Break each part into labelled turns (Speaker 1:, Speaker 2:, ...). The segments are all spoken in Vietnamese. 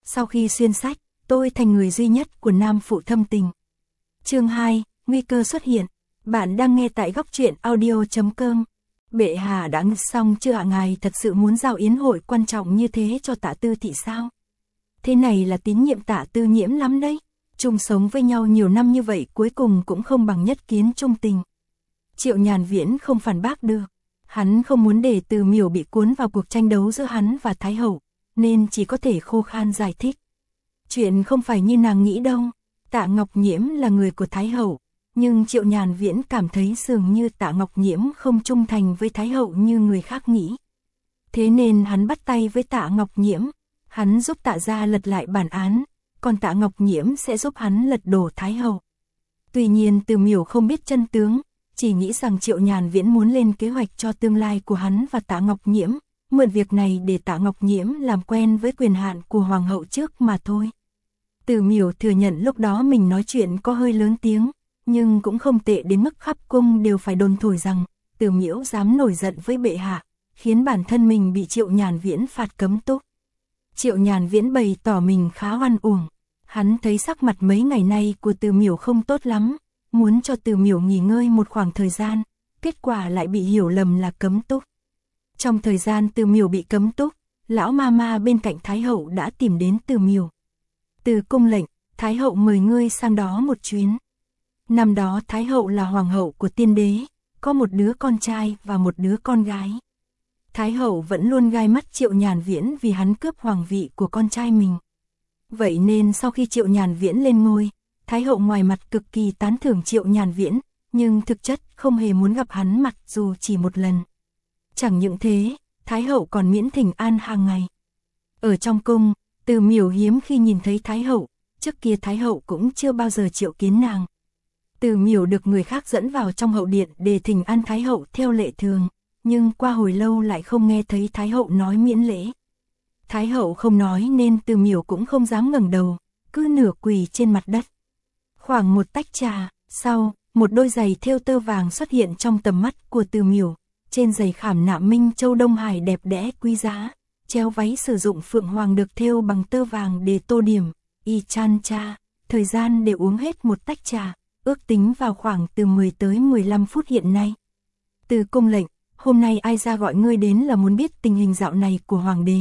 Speaker 1: Sau khi xuyên sách, tôi thành người duy nhất của nam phụ thâm tình. Chương 2, nguy cơ xuất hiện. Bạn đang nghe tại góc truyện audio.com. Bệ hạ đã xong chưa ạ? Ngài thật sự muốn giao yến hội quan trọng như thế cho Tạ Tư Thị sao? Thế này là tín nhiệm Tạ Tư Nhiễm lắm đấy. Chung sống với nhau nhiều năm như vậy cuối cùng cũng không bằng nhất kiến chung tình. Triệu Nhàn Viễn không phản bác được. Hắn không muốn để Từ Miểu bị cuốn vào cuộc tranh đấu giữa hắn và Thái Hậu, nên chỉ có thể khô khan giải thích. Chuyện không phải như nàng nghĩ đâu. Tạ Ngọc Nhiễm là người của Thái Hậu, nhưng Triệu Nhàn Viễn cảm thấy dường như Tạ Ngọc Nhiễm không trung thành với Thái Hậu như người khác nghĩ. Thế nên hắn bắt tay với Tạ Ngọc Nhiễm, hắn giúp Tạ gia lật lại bản án, còn Tạ Ngọc Nhiễm sẽ giúp hắn lật đổ Thái Hậu. Tuy nhiên Từ Miểu không biết chân tướng, chỉ nghĩ rằng Triệu Nhàn Viễn muốn lên kế hoạch cho tương lai của hắn và Tạ Ngọc Nhiễm, mượn việc này để Tạ Ngọc Nhiễm làm quen với quyền hạn của Hoàng hậu trước mà thôi. Từ Miểu thừa nhận lúc đó mình nói chuyện có hơi lớn tiếng, nhưng cũng không tệ đến mức khắp cung đều phải đồn thổi rằng Từ Miểu dám nổi giận với bệ hạ, khiến bản thân mình bị Triệu Nhàn Viễn phạt cấm túc. Triệu Nhàn Viễn bày tỏ mình khá oan uổng, hắn thấy sắc mặt mấy ngày nay của Từ Miểu không tốt lắm, muốn cho Từ Miểu nghỉ ngơi một khoảng thời gian, kết quả lại bị hiểu lầm là cấm túc. Trong thời gian Từ Miểu bị cấm túc, lão ma bên cạnh Thái Hậu đã tìm đến Từ Miểu. Từ cung lệnh, Thái Hậu mời ngươi sang đó một chuyến. Năm đó Thái Hậu là hoàng hậu của tiên đế, có một đứa con trai và một đứa con gái. Thái Hậu vẫn luôn gai mắt Triệu Nhàn Viễn vì hắn cướp hoàng vị của con trai mình. Vậy nên sau khi Triệu Nhàn Viễn lên ngôi, Thái Hậu ngoài mặt cực kỳ tán thưởng Triệu Nhàn Viễn, nhưng thực chất không hề muốn gặp hắn mặt dù chỉ một lần. Chẳng những thế, Thái Hậu còn miễn thỉnh an hàng ngày. Ở trong cung, Từ Miểu hiếm khi nhìn thấy Thái Hậu, trước kia Thái Hậu cũng chưa bao giờ triệu kiến nàng. Từ Miểu được người khác dẫn vào trong hậu điện để thỉnh an Thái Hậu theo lệ thường, nhưng qua hồi lâu lại không nghe thấy Thái Hậu nói miễn lễ. Thái Hậu không nói nên Từ Miểu cũng không dám ngẩng đầu, cứ nửa quỳ trên mặt đất. Khoảng một tách trà sau, một đôi giày thêu tơ vàng xuất hiện trong tầm mắt của Từ Miểu. Trên giày khảm nạm Minh Châu Đông Hải đẹp đẽ quý giá, treo váy sử dụng phượng hoàng được thêu bằng tơ vàng để tô điểm. Y chan cha, thời gian để uống hết một tách trà, ước tính vào khoảng từ 10 tới 15 phút hiện nay. Từ cung lệnh, hôm nay ai ra gọi ngươi đến là muốn biết tình hình dạo này của hoàng đế.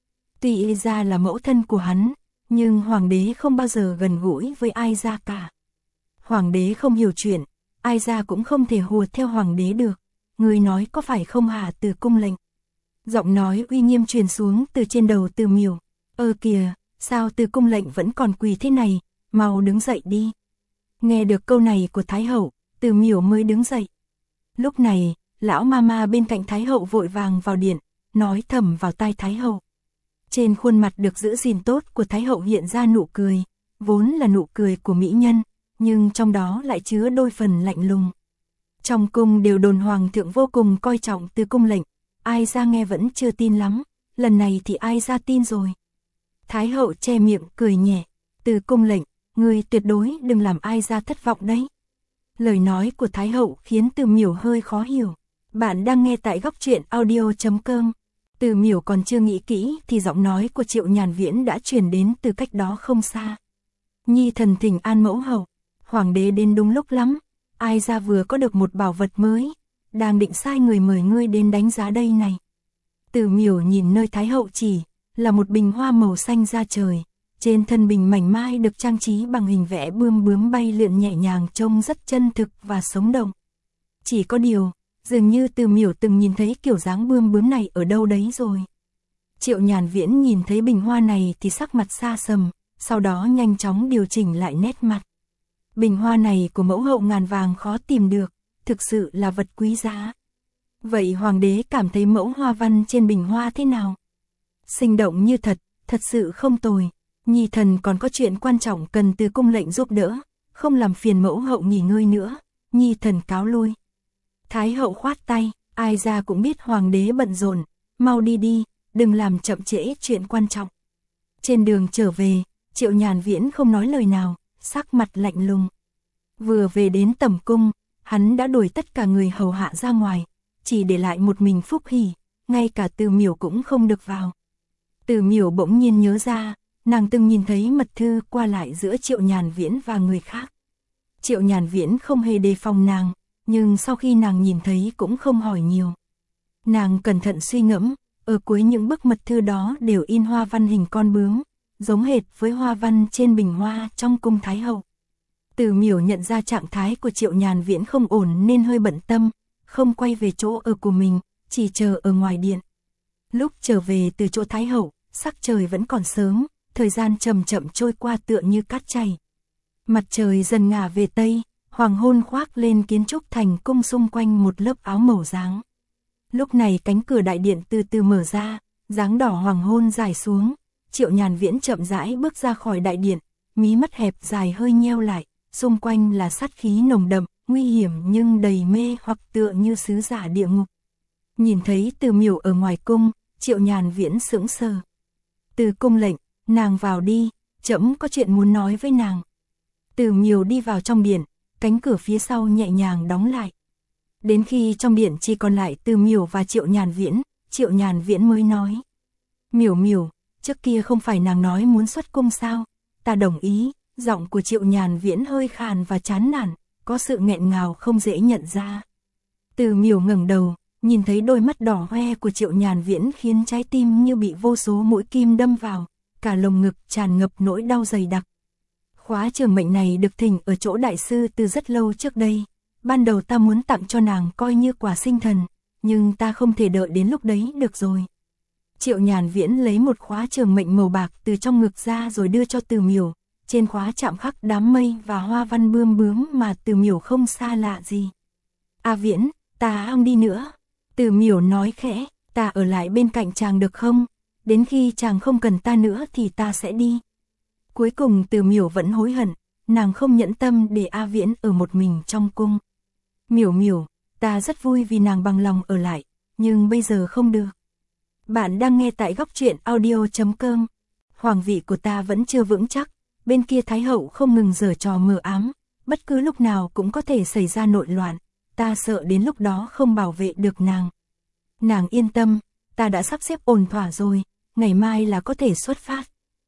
Speaker 1: Tuy ai ra là mẫu thân của hắn, nhưng hoàng đế không bao giờ gần gũi với ai ra cả. Hoàng đế không hiểu chuyện, ai ra cũng không thể hùa theo hoàng đế được. Ngươi nói có phải không hả? Từ cung lệnh. Giọng nói uy nghiêm truyền xuống từ trên đầu Từ Miểu. Kìa, sao Từ cung lệnh vẫn còn quỳ thế này, mau đứng dậy đi. Nghe được câu này của Thái Hậu, Từ Miểu mới đứng dậy. Lúc này, lão ma bên cạnh Thái Hậu vội vàng vào điện, nói thầm vào tai Thái Hậu. Trên khuôn mặt được giữ gìn tốt của Thái Hậu hiện ra nụ cười, vốn là nụ cười của mỹ nhân, nhưng trong đó lại chứa đôi phần lạnh lùng. Trong cung đều đồn hoàng thượng vô cùng coi trọng Từ cung lệnh, ai ra nghe vẫn chưa tin lắm, lần này thì ai ra tin rồi. Thái Hậu che miệng cười nhẹ, Từ cung lệnh, ngươi tuyệt đối đừng làm ai ra thất vọng đấy. Lời nói của Thái Hậu khiến Từ Miểu hơi khó hiểu. Bạn đang nghe tại góc truyện audio.com. Từ Miểu còn chưa nghĩ kỹ thì giọng nói của Triệu Nhàn Viễn đã truyền đến từ cách đó không xa. Nhi thần thỉnh an mẫu hậu, hoàng đế đến đúng lúc lắm. Ai ra vừa có được một bảo vật mới, đang định sai người mời ngươi đến đánh giá đây này. Từ Miểu nhìn nơi Thái Hậu chỉ, là một bình hoa màu xanh da trời. Trên thân bình mảnh mai được trang trí bằng hình vẽ bươm bướm bay lượn nhẹ nhàng trông rất chân thực và sống động. Chỉ có điều, dường như Từ Miểu từng nhìn thấy kiểu dáng bươm bướm này ở đâu đấy rồi. Triệu Nhàn Viễn nhìn thấy bình hoa này thì sắc mặt xa sầm, sau đó nhanh chóng điều chỉnh lại nét mặt. Bình hoa này của mẫu hậu ngàn vàng khó tìm được, thực sự là vật quý giá. Vậy hoàng đế cảm thấy mẫu hoa văn trên bình hoa thế nào? Sinh động như thật, thật sự không tồi. Nhi thần còn có chuyện quan trọng cần Từ cung lệnh giúp đỡ, không làm phiền mẫu hậu nghỉ ngơi nữa, Nhi thần cáo lui. Thái Hậu khoát tay, ai ra cũng biết hoàng đế bận rộn, mau đi đi, đừng làm chậm trễ chuyện quan trọng. Trên đường trở về, Triệu Nhàn Viễn không nói lời nào, sắc mặt lạnh lùng. Vừa về đến tẩm cung, hắn đã đuổi tất cả người hầu hạ ra ngoài, chỉ để lại một mình Phúc Hỉ, ngay cả Từ Miểu cũng không được vào. Từ Miểu bỗng nhiên nhớ ra, nàng từng nhìn thấy mật thư qua lại giữa Triệu Nhàn Viễn và người khác. Triệu Nhàn Viễn không hề đề phòng nàng, nhưng sau khi nàng nhìn thấy cũng không hỏi nhiều. Nàng cẩn thận suy ngẫm, ở cuối những bức mật thư đó đều in hoa văn hình con bướm, giống hệt với hoa văn trên bình hoa trong cung Thái hậu. Từ Miểu nhận ra trạng thái của Triệu Nhàn Viễn không ổn nên hơi bận tâm, không quay về chỗ ở của mình, chỉ chờ ở ngoài điện. Lúc trở về từ chỗ Thái hậu, sắc trời vẫn còn sớm, thời gian chậm chậm trôi qua tựa như cát chảy. Mặt trời dần ngả về tây, hoàng hôn khoác lên kiến trúc thành cung xung quanh một lớp áo màu dáng. Lúc này cánh cửa đại điện từ từ mở ra, dáng đỏ hoàng hôn dài xuống, Triệu Nhàn Viễn chậm rãi bước ra khỏi đại điện, mí mắt hẹp dài hơi nheo lại, xung quanh là sát khí nồng đậm, nguy hiểm nhưng đầy mê hoặc tựa như sứ giả địa ngục. Nhìn thấy Từ Miểu ở ngoài cung, Triệu Nhàn Viễn sững sờ. Từ cung lệnh, nàng vào đi, trẫm có chuyện muốn nói với nàng. Từ Miểu đi vào trong điện, cánh cửa phía sau nhẹ nhàng đóng lại. Đến khi trong điện chỉ còn lại Từ Miểu và Triệu Nhàn Viễn mới nói. Miểu Miểu, trước kia không phải nàng nói muốn xuất cung sao? Ta đồng ý. Giọng của Triệu Nhàn Viễn hơi khàn và chán nản, có sự nghẹn ngào không dễ nhận ra. Từ Miểu ngẩng đầu, nhìn thấy đôi mắt đỏ hoe của Triệu Nhàn Viễn khiến trái tim như bị vô số mũi kim đâm vào, cả lồng ngực tràn ngập nỗi đau dày đặc. Khóa trường mệnh này được thỉnh ở chỗ đại sư từ rất lâu trước đây. Ban đầu ta muốn tặng cho nàng coi như quà sinh thần, nhưng ta không thể đợi đến lúc đấy được rồi. Triệu Nhàn Viễn lấy một khóa trường mệnh màu bạc từ trong ngực ra rồi đưa cho Từ Miểu. Trên khóa chạm khắc đám mây và hoa văn bươm bướm mà Từ Miểu không xa lạ gì. A Viễn, ta không đi nữa. Từ Miểu nói khẽ, ta ở lại bên cạnh chàng được không? Đến khi chàng không cần ta nữa thì ta sẽ đi. Cuối cùng Từ Miểu vẫn hối hận, nàng không nhẫn tâm để A Viễn ở một mình trong cung. Miểu Miểu, ta rất vui vì nàng bằng lòng ở lại, nhưng bây giờ không được. Bạn đang nghe tại Góc Truyện Audio.com. Hoàng vị của ta vẫn chưa vững chắc. Bên kia Thái hậu không ngừng giở trò mờ ám, bất cứ lúc nào cũng có thể xảy ra nội loạn, ta sợ đến lúc đó không bảo vệ được nàng. Nàng yên tâm, ta đã sắp xếp ổn thỏa rồi, ngày mai là có thể xuất phát.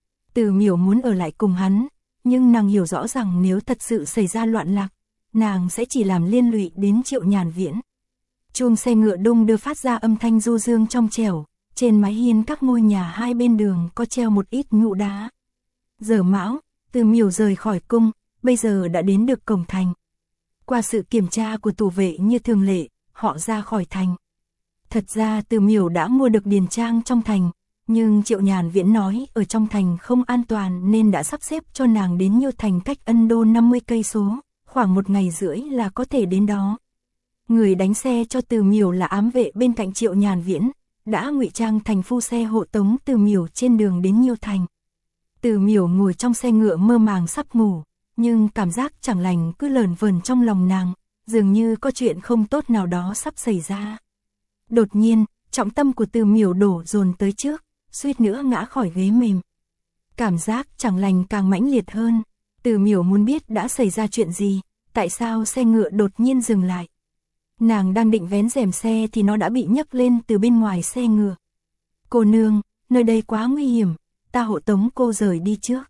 Speaker 1: Từ Miểu muốn ở lại cùng hắn, nhưng nàng hiểu rõ rằng nếu thật sự xảy ra loạn lạc, nàng sẽ chỉ làm liên lụy đến Triệu Nhàn Viễn. Chuông xe ngựa đung đưa phát ra âm thanh du dương trong trẻo, trên mái hiên các ngôi nhà hai bên đường có treo một ít nhũ đá. Giờ mão, Từ Miểu rời khỏi cung, bây giờ đã đến được cổng thành. Qua sự kiểm tra của tù vệ như thường lệ, họ ra khỏi thành. Thật ra Từ Miểu đã mua được điền trang trong thành, nhưng Triệu Nhàn Viễn nói ở trong thành không an toàn nên đã sắp xếp cho nàng đến Nhiêu Thành cách Ân Đô 50 cây số, khoảng 1 ngày rưỡi là có thể đến đó. Người đánh xe cho Từ Miểu là ám vệ bên cạnh Triệu Nhàn Viễn, đã ngụy trang thành phu xe hộ tống Từ Miểu trên đường đến Nhiêu Thành. Từ Miểu ngồi trong xe ngựa mơ màng sắp ngủ, nhưng cảm giác chẳng lành cứ lởn vởn trong lòng nàng, dường như có chuyện không tốt nào đó sắp xảy ra. Đột nhiên, trọng tâm của Từ Miểu đổ dồn tới trước, suýt nữa ngã khỏi ghế mềm. Cảm giác chẳng lành càng mãnh liệt hơn, Từ Miểu muốn biết đã xảy ra chuyện gì, tại sao xe ngựa đột nhiên dừng lại. Nàng đang định vén rèm xe thì nó đã bị nhấc lên từ bên ngoài xe ngựa. Cô nương, nơi đây quá nguy hiểm, ta hộ tống cô rời đi trước.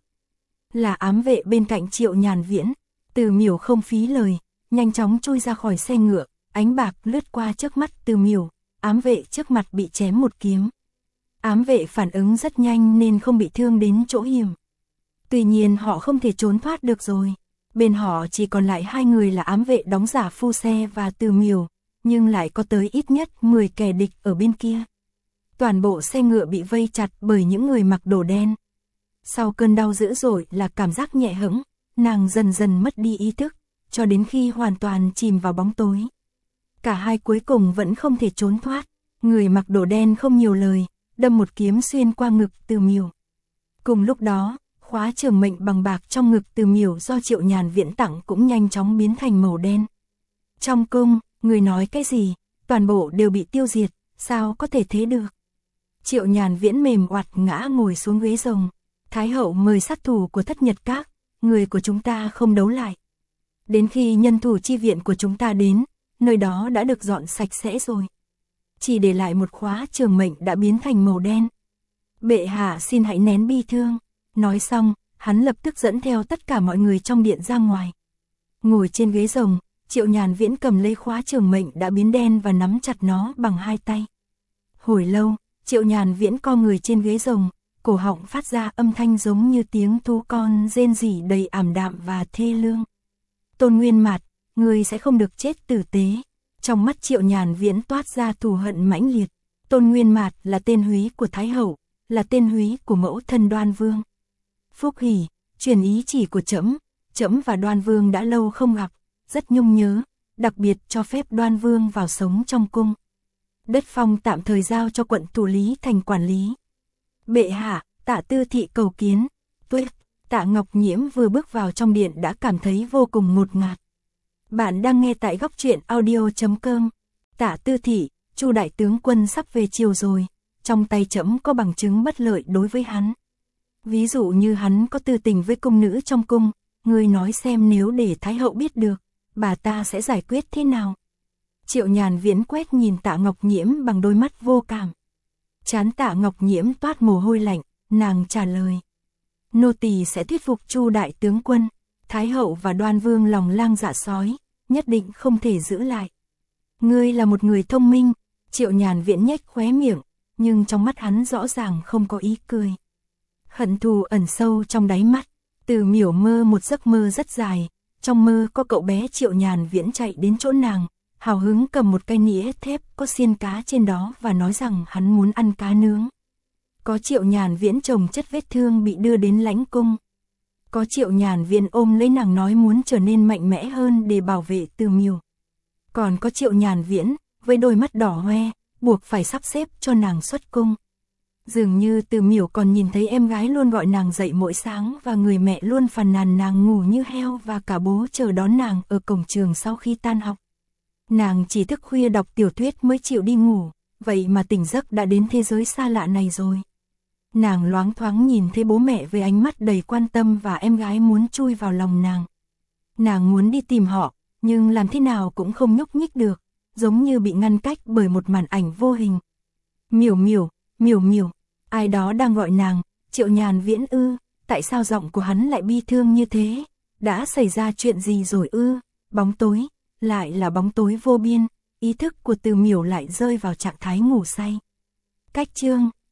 Speaker 1: Là ám vệ bên cạnh Triệu Nhàn Viễn, Từ Miểu không phí lời, nhanh chóng chui ra khỏi xe ngựa, ánh bạc lướt qua trước mắt Từ Miểu, ám vệ trước mặt bị chém một kiếm. Ám vệ phản ứng rất nhanh nên không bị thương đến chỗ hiểm. Tuy nhiên họ không thể trốn thoát được rồi. Bên họ chỉ còn lại 2 người là ám vệ đóng giả phu xe và Từ Miểu, nhưng lại có tới ít nhất 10 kẻ địch ở bên kia. Toàn bộ xe ngựa bị vây chặt bởi những người mặc đồ đen. Sau cơn đau dữ dội là cảm giác nhẹ hẫng, nàng dần dần mất đi ý thức, cho đến khi hoàn toàn chìm vào bóng tối. Cả hai cuối cùng vẫn không thể trốn thoát, người mặc đồ đen không nhiều lời, đâm một kiếm xuyên qua ngực Từ Miểu. Cùng lúc đó, khóa trường mệnh bằng bạc trong ngực Từ Miểu do Triệu Nhàn Viễn tặng cũng nhanh chóng biến thành màu đen. Trong cung, người nói cái gì, toàn bộ đều bị tiêu diệt, sao có thể thế được. Triệu Nhàn Viễn mềm oặt ngã ngồi xuống ghế rồng. Thái hậu mời sát thủ của Thất Nhật Các, người của chúng ta không đấu lại. Đến khi nhân thủ chi viện của chúng ta đến, nơi đó đã được dọn sạch sẽ rồi. Chỉ để lại một khóa trường mệnh đã biến thành màu đen. Bệ hạ xin hãy nén bi thương. Nói xong, hắn lập tức dẫn theo tất cả mọi người trong điện ra ngoài. Ngồi trên ghế rồng, Triệu Nhàn Viễn cầm lấy khóa trường mệnh đã biến đen và nắm chặt nó bằng hai tay. Hồi lâu, Triệu Nhàn Viễn co người trên ghế rồng, cổ họng phát ra âm thanh giống như tiếng thú con rên rỉ đầy ảm đạm và thê lương. Tôn Nguyên Mạt, ngươi sẽ không được chết tử tế. Trong mắt Triệu Nhàn Viễn toát ra thù hận mãnh liệt. Tôn Nguyên Mạt là tên húy của Thái Hậu, là tên húy của mẫu thân Đoan Vương. Phúc Hỉ, truyền ý chỉ của trẫm, trẫm và Đoan Vương đã lâu không gặp, rất nhung nhớ, đặc biệt cho phép Đoan Vương vào sống trong cung. Đất phong tạm thời giao cho quận thủ lý thành quản lý. Bệ hạ, Tạ Tư Thị cầu kiến. Tuyết, Tạ Ngọc Nhiễm vừa bước vào trong điện đã cảm thấy vô cùng ngột ngạt. Bạn đang nghe tại góc truyện audio.com. Tạ Tư Thị, Chu đại tướng quân sắp về chiều rồi, trong tay trẫm có bằng chứng bất lợi đối với hắn. Ví dụ như hắn có tư tình với cung nữ trong cung, ngươi nói xem nếu để Thái Hậu biết được, bà ta sẽ giải quyết thế nào? Triệu Nhàn Viễn quét nhìn Tạ Ngọc Nhiễm bằng đôi mắt vô cảm. Trán Tạ Ngọc Nhiễm toát mồ hôi lạnh, nàng trả lời. Nô tỳ sẽ thuyết phục Chu đại tướng quân, Thái Hậu và Đoan Vương lòng lang dạ sói, nhất định không thể giữ lại. Ngươi là một người thông minh, Triệu Nhàn Viễn nhếch khóe miệng, nhưng trong mắt hắn rõ ràng không có ý cười. Hận thù ẩn sâu trong đáy mắt, Từ Miểu mơ một giấc mơ rất dài, trong mơ có cậu bé Triệu Nhàn Viễn chạy đến chỗ nàng, hào hứng cầm một cái nĩa thép có xiên cá trên đó và nói rằng hắn muốn ăn cá nướng. Có Triệu Nhàn Viễn chồng chất vết thương bị đưa đến lãnh cung. Có Triệu Nhàn Viễn ôm lấy nàng nói muốn trở nên mạnh mẽ hơn để bảo vệ Từ Miểu. Còn có Triệu Nhàn Viễn, với đôi mắt đỏ hoe, buộc phải sắp xếp cho nàng xuất cung. Dường như Từ Miểu còn nhìn thấy em gái luôn gọi nàng dậy mỗi sáng và người mẹ luôn phàn nàn nàng ngủ như heo và cả bố chờ đón nàng ở cổng trường sau khi tan học. Nàng chỉ thức khuya đọc tiểu thuyết mới chịu đi ngủ, vậy mà tỉnh giấc đã đến thế giới xa lạ này rồi. Nàng loáng thoáng nhìn thấy bố mẹ với ánh mắt đầy quan tâm và em gái muốn chui vào lòng nàng. Nàng muốn đi tìm họ, nhưng làm thế nào cũng không nhúc nhích được, giống như bị ngăn cách bởi một màn ảnh vô hình. Miểu Miểu, Miểu Miểu, ai đó đang gọi nàng. Triệu Nhàn Viễn ư? Tại sao giọng của hắn lại bi thương như thế? Đã xảy ra chuyện gì rồi ư? Bóng tối, lại là bóng tối vô biên, ý thức của Từ Miểu lại rơi vào trạng thái ngủ say. Cách chương